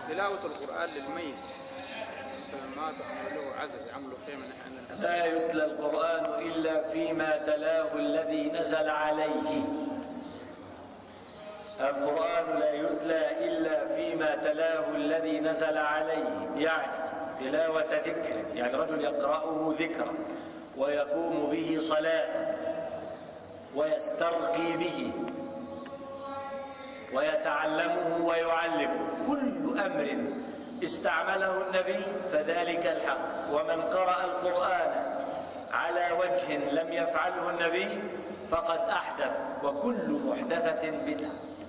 تلاوة القرآن للميت مثلا مات وعملوا له عزل يعملوا خيمة نحن لا يتلى القرآن إلا فيما تلاه الذي نزل عليه. القرآن لا يتلى إلا فيما تلاه الذي نزل عليه، يعني تلاوة ذكر، يعني رجل يقرأه ذكرا ويقوم به صلاة ويسترقي به ويتعلمه ويعلمه، كل أمر استعمله النبي فذلك الحق. ومن قرأ القرآن على وجه لم يفعله النبي فقد أحدث، وكل محدثة بدعة.